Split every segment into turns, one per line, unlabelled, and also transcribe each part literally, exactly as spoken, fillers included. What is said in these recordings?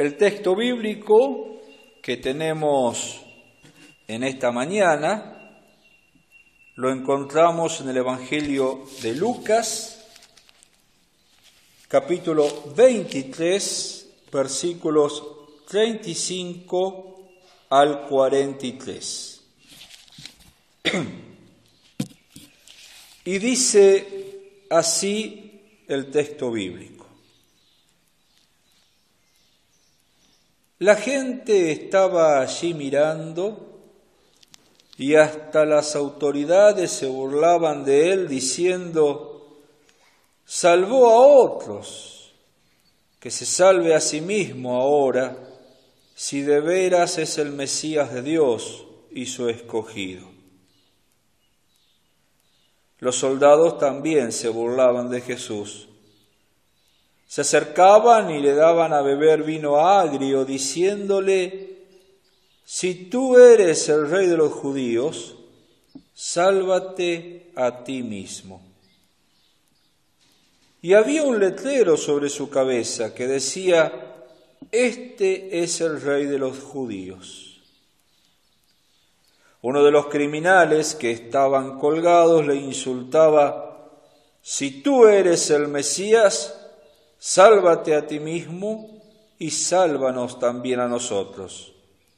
El texto bíblico que tenemos en esta mañana lo encontramos en el Evangelio de Lucas, capítulo veintitrés, versículos treinta y cinco al cuarenta y tres. Y dice así el texto bíblico. La gente estaba allí mirando y hasta las autoridades se burlaban de él diciendo: salvó a otros, que se salve a sí mismo ahora, si de veras es el Mesías de Dios y su escogido. Los soldados también se burlaban de Jesús. Se acercaban y le daban a beber vino agrio, diciéndole: si tú eres el rey de los judíos, sálvate a ti mismo. Y había un letrero sobre su cabeza que decía: este es el rey de los judíos. Uno de los criminales que estaban colgados le insultaba: si tú eres el Mesías, sálvate a ti mismo y sálvanos también a nosotros.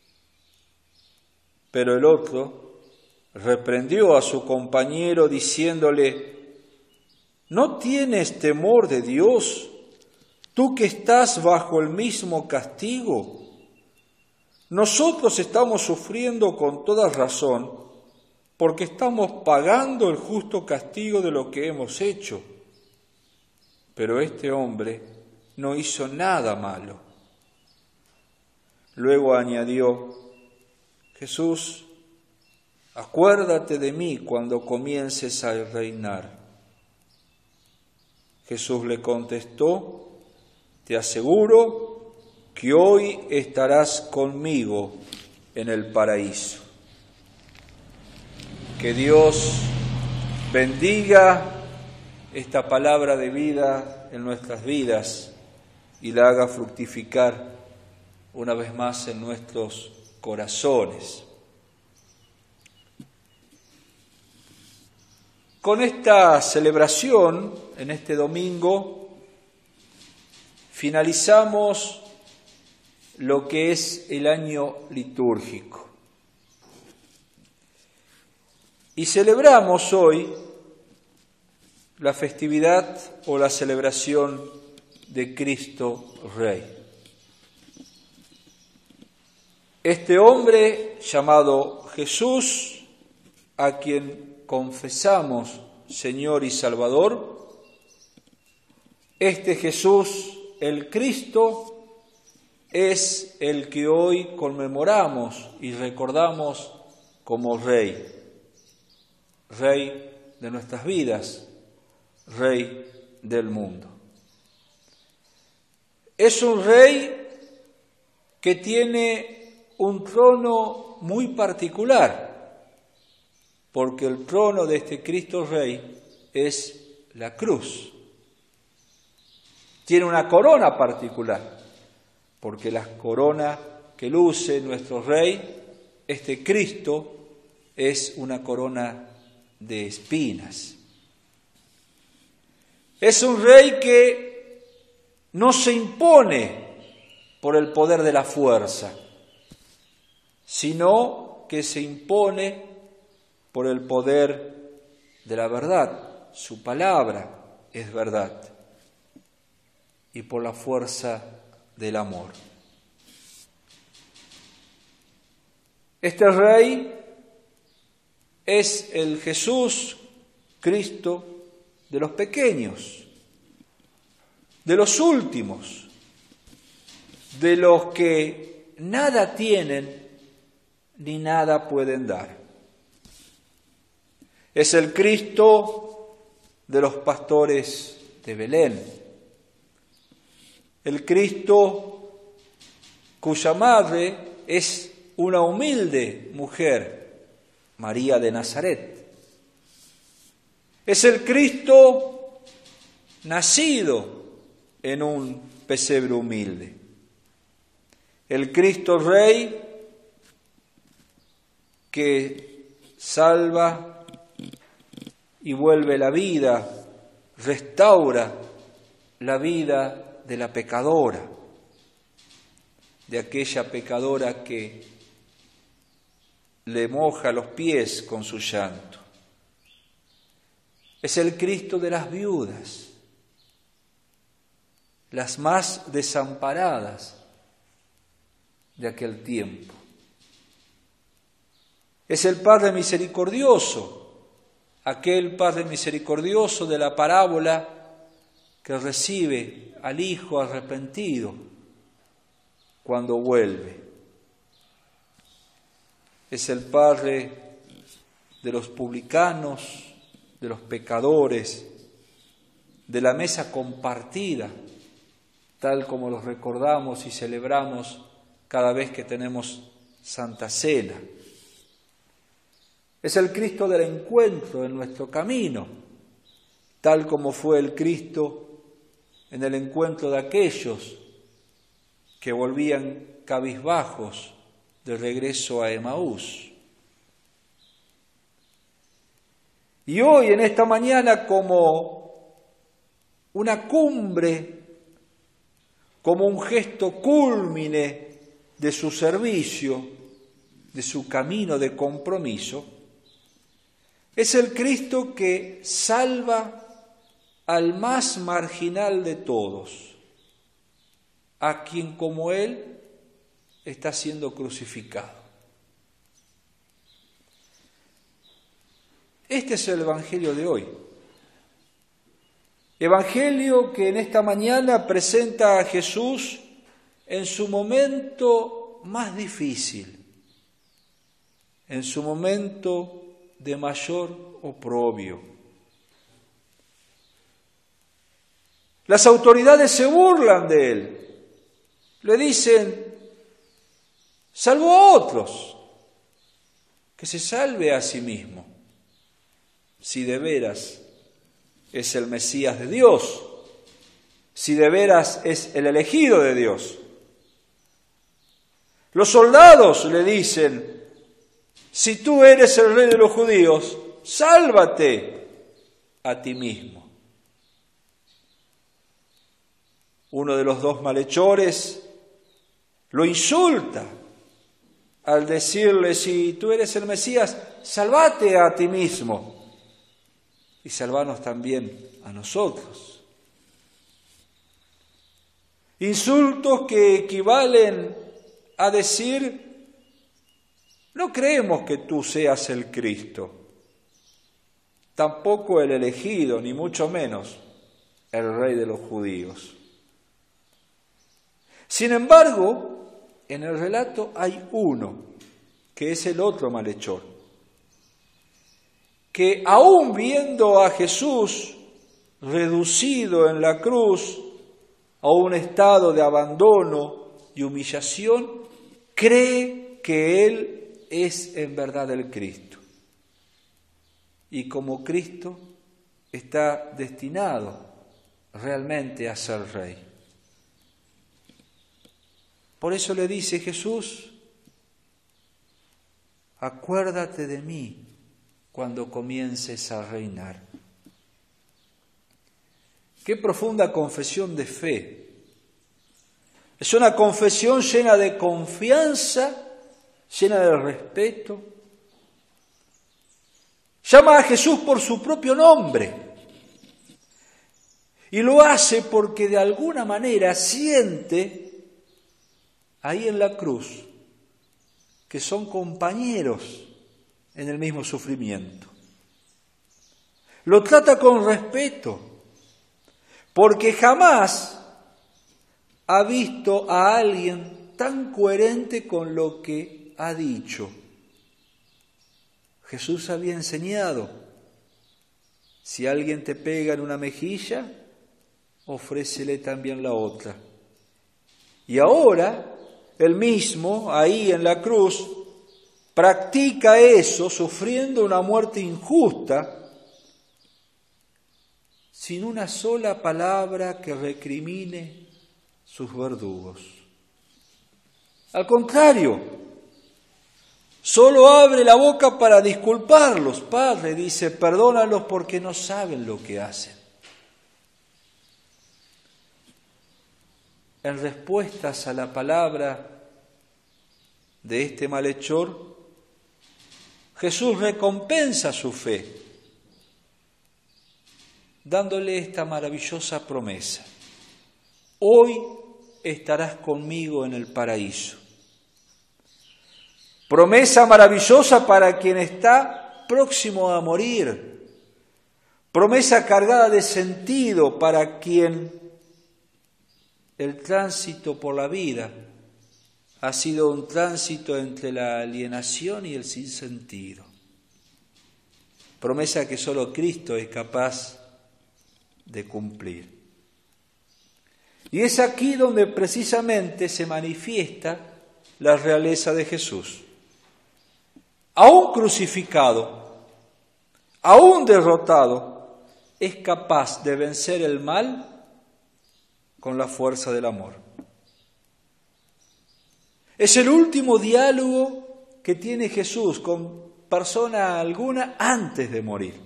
Pero el otro reprendió a su compañero diciéndole: ¿no tienes temor de Dios, tú que estás bajo el mismo castigo? Nosotros estamos sufriendo con toda razón porque estamos pagando el justo castigo de lo que hemos hecho. Pero este hombre no hizo nada malo. Luego añadió: Jesús, acuérdate de mí cuando comiences a reinar. Jesús le contestó: te aseguro que hoy estarás conmigo en el paraíso. Que Dios bendiga esta palabra de vida en nuestras vidas y la haga fructificar una vez más en nuestros corazones. Con esta celebración, en este domingo, finalizamos lo que es el año litúrgico. Y celebramos hoy la festividad o la celebración de Cristo Rey. Este hombre llamado Jesús, a quien confesamos Señor y Salvador, este Jesús, el Cristo, es el que hoy conmemoramos y recordamos como Rey, Rey de nuestras vidas, Rey del mundo. Es un Rey que tiene un trono muy particular, porque el trono de este Cristo Rey es la cruz. Tiene una corona particular, porque la corona que luce nuestro Rey, este Cristo, es una corona de espinas. Es un Rey que no se impone por el poder de la fuerza, sino que se impone por el poder de la verdad. Su palabra es verdad. Y por la fuerza del amor. Este Rey es el Jesús, Cristo, de los pequeños, de los últimos, de los que nada tienen ni nada pueden dar. Es el Cristo de los pastores de Belén, el Cristo cuya madre es una humilde mujer, María de Nazaret. Es el Cristo nacido en un pesebre humilde. el Cristo Rey que salva y vuelve la vida, restaura la vida de la pecadora, de aquella pecadora que le moja los pies con su llanto. Es el Cristo de las viudas, las más desamparadas de aquel tiempo. Es el Padre misericordioso, aquel Padre misericordioso de la parábola que recibe al Hijo arrepentido cuando vuelve. Es el Padre de los publicanos, de los pecadores, de la mesa compartida, tal como los recordamos y celebramos cada vez que tenemos Santa Cena. Es el Cristo del encuentro en nuestro camino, tal como fue el Cristo en el encuentro de aquellos que volvían cabizbajos de regreso a Emaús. Y hoy, en esta mañana, como una cumbre, como un gesto cúlmine de su servicio, de su camino de compromiso, es el Cristo que salva al más marginal de todos, a quien como Él está siendo crucificado. Este es el Evangelio de hoy. Evangelio que en esta mañana presenta a Jesús en su momento más difícil, en su momento de mayor oprobio. Las autoridades se burlan de él, le dicen: salvó a otros, que se salve a sí mismo, si de veras es el Mesías de Dios, si de veras es el elegido de Dios. Los soldados le dicen: si tú eres el rey de los judíos, sálvate a ti mismo. Uno de los dos malhechores lo insulta al decirle: si tú eres el Mesías, sálvate a ti mismo y salvanos también a nosotros. Insultos que equivalen a decir: no creemos que tú seas el Cristo, tampoco el elegido, ni mucho menos el rey de los judíos. Sin embargo, en el relato hay uno, que es el otro malhechor, que aún viendo a Jesús reducido en la cruz a un estado de abandono y humillación, cree que Él es en verdad el Cristo. Y como Cristo está destinado realmente a ser rey. Por eso le dice Jesús: acuérdate de mí cuando comiences a reinar. Qué profunda confesión de fe. Es una confesión llena de confianza, llena de respeto. Llama a Jesús por su propio nombre. Y lo hace porque de alguna manera siente ahí en la cruz que son compañeros en el mismo sufrimiento. Lo trata con respeto, porque jamás ha visto a alguien tan coherente con lo que ha dicho. Jesús había enseñado: si alguien te pega en una mejilla, ofrécele también la otra. Y ahora, él mismo, ahí en la cruz, practica eso, sufriendo una muerte injusta, sin una sola palabra que recrimine sus verdugos. Al contrario, solo abre la boca para disculparlos. Padre, dice, perdónalos porque no saben lo que hacen. En respuestas a la palabra de este malhechor, Jesús recompensa su fe, dándole esta maravillosa promesa. Hoy estarás conmigo en el paraíso. Promesa maravillosa para quien está próximo a morir. Promesa cargada de sentido para quien el tránsito por la vida ha sido un tránsito entre la alienación y el sinsentido. Promesa que solo Cristo es capaz de cumplir. Y es aquí donde precisamente se manifiesta la realeza de Jesús. Aún crucificado, aún derrotado, es capaz de vencer el mal con la fuerza del amor. Es el último diálogo que tiene Jesús con persona alguna antes de morir.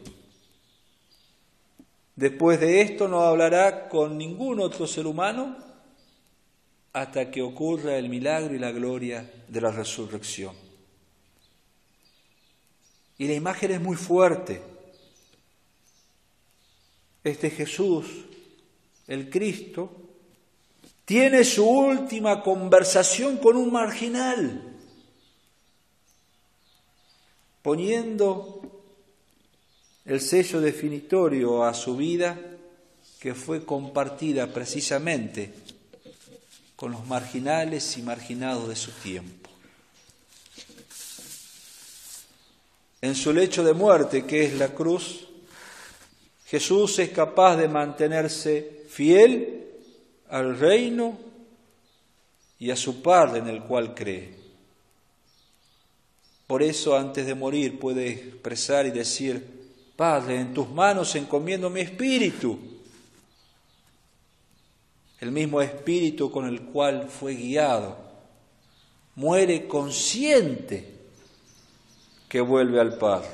Después de esto no hablará con ningún otro ser humano hasta que ocurra el milagro y la gloria de la resurrección. Y la imagen es muy fuerte. Este Jesús, el Cristo, tiene su última conversación con un marginal, poniendo el sello definitorio a su vida que fue compartida precisamente con los marginales y marginados de su tiempo. En su lecho de muerte, que es la cruz, Jesús es capaz de mantenerse fiel al reino y a su Padre en el cual cree. Por eso, antes de morir, puede expresar y decir: Padre, en tus manos encomiendo mi espíritu. El mismo espíritu con el cual fue guiado. Muere consciente que vuelve al Padre.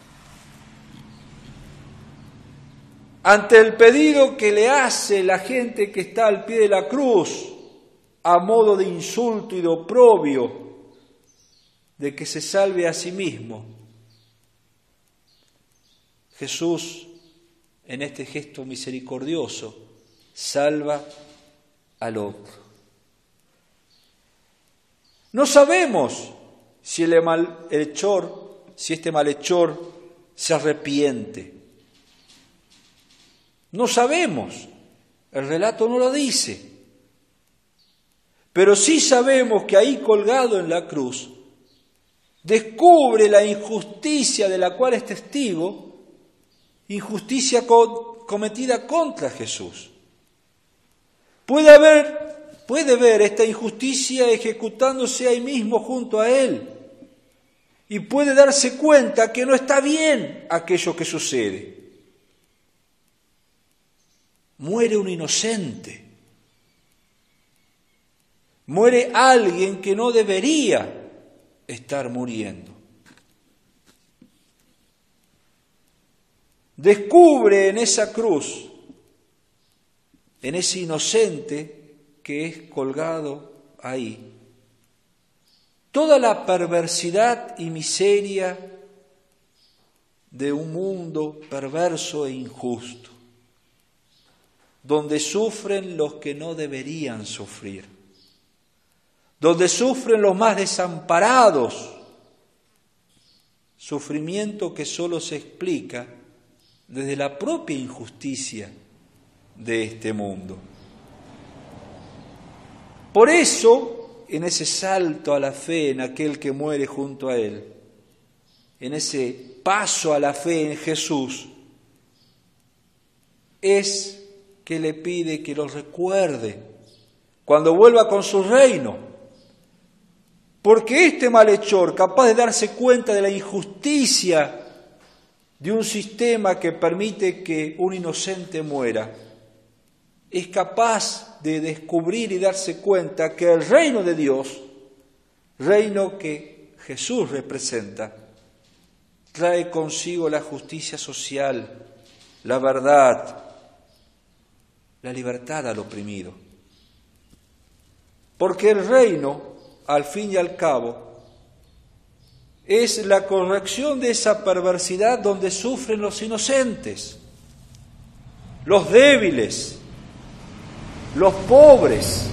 Ante el pedido que le hace la gente que está al pie de la cruz, a modo de insulto y de oprobio, de que se salve a sí mismo, Jesús, en este gesto misericordioso, salva al otro. No sabemos si el malhechor, si este malhechor se arrepiente. No sabemos, el relato no lo dice. Pero sí sabemos que ahí colgado en la cruz, descubre la injusticia de la cual es testigo, injusticia cometida contra Jesús. Puede haber, puede ver esta injusticia ejecutándose ahí mismo junto a él y puede darse cuenta que no está bien aquello que sucede. Muere un inocente, muere alguien que no debería estar muriendo. Descubre en esa cruz, en ese inocente que es colgado ahí, toda la perversidad y miseria de un mundo perverso e injusto, donde sufren los que no deberían sufrir, donde sufren los más desamparados, sufrimiento que solo se explica desde la propia injusticia de este mundo. Por eso, en ese salto a la fe en aquel que muere junto a él, en ese paso a la fe en Jesús, es que le pide que lo recuerde cuando vuelva con su reino. Porque este malhechor, capaz de darse cuenta de la injusticia de un sistema que permite que un inocente muera, es capaz de descubrir y darse cuenta que el reino de Dios reino que Jesús representa, trae consigo la justicia social, la verdad, la libertad al oprimido. Porque el reino, al fin y al cabo, es la corrección de esa perversidad donde sufren los inocentes, los débiles, los pobres.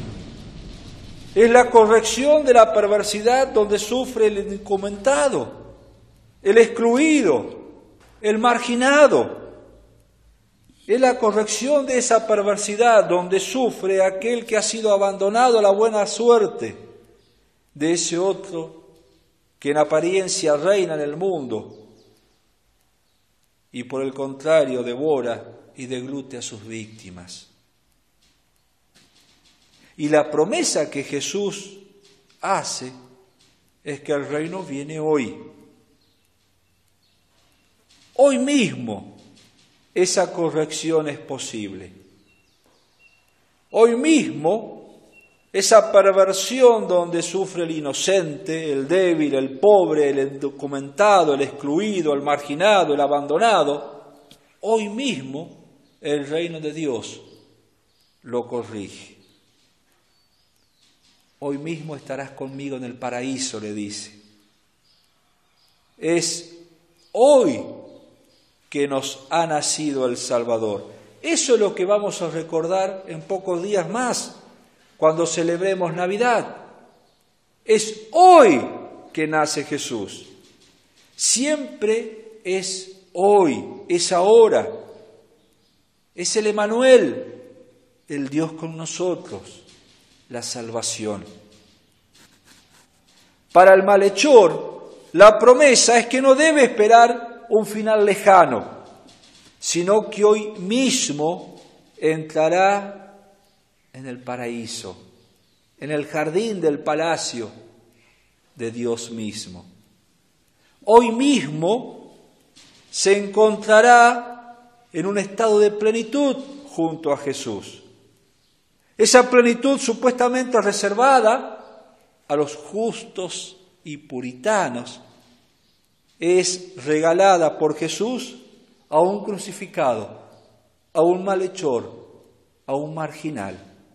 Es la corrección de la perversidad donde sufre el indocumentado, el excluido, el marginado. Es la corrección de esa perversidad donde sufre aquel que ha sido abandonado a la buena suerte de ese otro que en apariencia reina en el mundo y por el contrario devora y deglute a sus víctimas. Y la promesa que Jesús hace es que el reino viene hoy. Hoy mismo esa corrección es posible. Hoy mismo esa perversión donde sufre el inocente, el débil, el pobre, el indocumentado, el excluido, el marginado, el abandonado, hoy mismo el reino de Dios lo corrige. Hoy mismo estarás conmigo en el paraíso, le dice. Es hoy que nos ha nacido el Salvador. Eso es lo que vamos a recordar en pocos días más, cuando celebremos Navidad. Es hoy que nace Jesús. Siempre es hoy, es ahora. Es el Emmanuel, el Dios con nosotros, la salvación. Para el malhechor, la promesa es que no debe esperar un final lejano, sino que hoy mismo entrará en el paraíso, en el jardín del palacio de Dios mismo. Hoy mismo se encontrará en un estado de plenitud junto a Jesús. Esa plenitud supuestamente reservada a los justos y puritanos es regalada por Jesús a un crucificado, a un malhechor, a un marginal.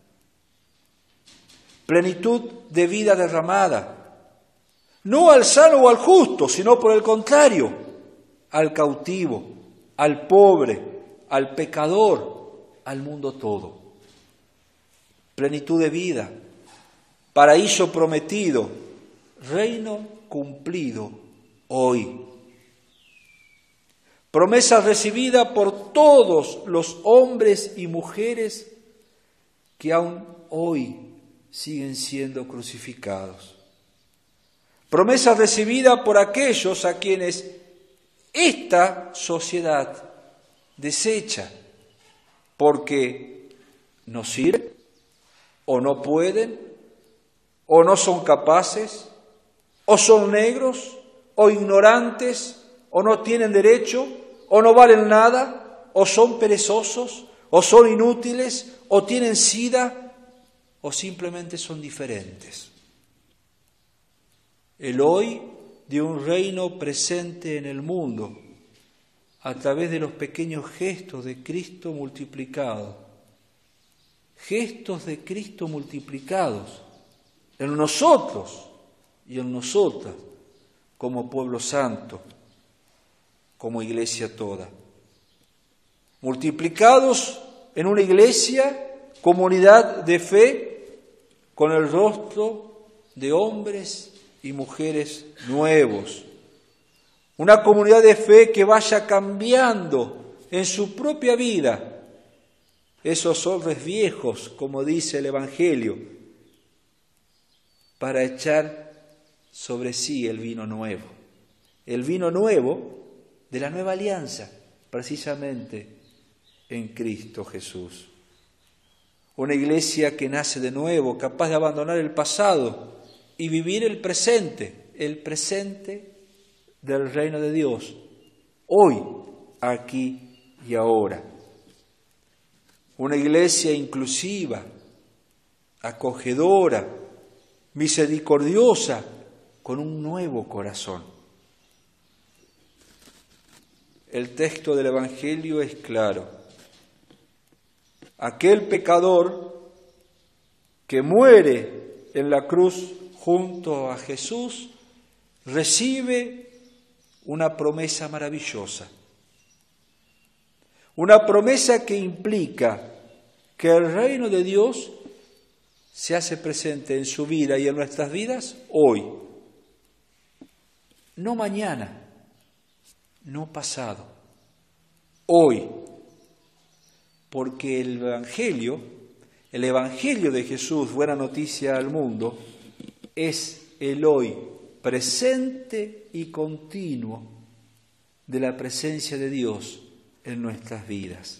Plenitud de vida derramada, no al sano o al justo, sino por el contrario, al cautivo, al pobre, al pecador, al mundo todo. Plenitud de vida, paraíso prometido, reino cumplido hoy. Promesa recibida por todos los hombres y mujeres que aún hoy siguen siendo crucificados. Promesa recibida por aquellos a quienes esta sociedad desecha porque no sirven, o no pueden, o no son capaces, o son negros, o ignorantes, o no tienen derecho, o no valen nada, o son perezosos, o son inútiles, o tienen sida, o simplemente son diferentes. El hoy de un reino presente en el mundo, a través de los pequeños gestos de Cristo multiplicados. Gestos de Cristo multiplicados en nosotros y en nosotras, como pueblo santo, como iglesia toda. Multiplicados en una iglesia, comunidad de fe, con el rostro de hombres y mujeres nuevos. Una comunidad de fe que vaya cambiando en su propia vida esos hombres viejos, como dice el Evangelio, para echar sobre sí el vino nuevo. El vino nuevo de la nueva alianza, precisamente en Cristo Jesús. Una iglesia que nace de nuevo, capaz de abandonar el pasado y vivir el presente, el presente del reino de Dios, hoy, aquí y ahora. Una iglesia inclusiva, acogedora, misericordiosa, con un nuevo corazón. El texto del Evangelio es claro. Aquel pecador que muere en la cruz junto a Jesús recibe una promesa maravillosa. Una promesa que implica que el reino de Dios se hace presente en su vida y en nuestras vidas hoy. No mañana, no pasado, hoy. Porque el Evangelio, el Evangelio de Jesús, buena noticia al mundo, es el hoy presente y continuo de la presencia de Dios en nuestras vidas.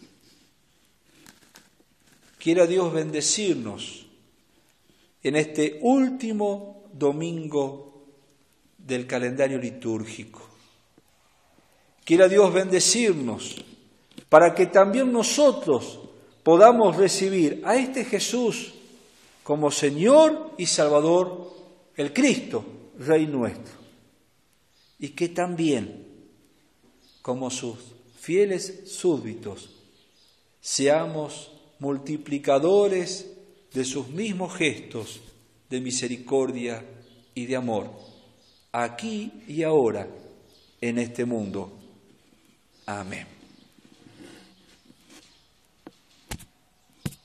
Quiera Dios bendecirnos en este último domingo del calendario litúrgico. Quiera Dios bendecirnos para que también nosotros podamos recibir a este Jesús como Señor y Salvador, el Cristo, Rey nuestro, y que también, como sus fieles súbditos, seamos multiplicadores de sus mismos gestos de misericordia y de amor, aquí y ahora, en este mundo. Amén.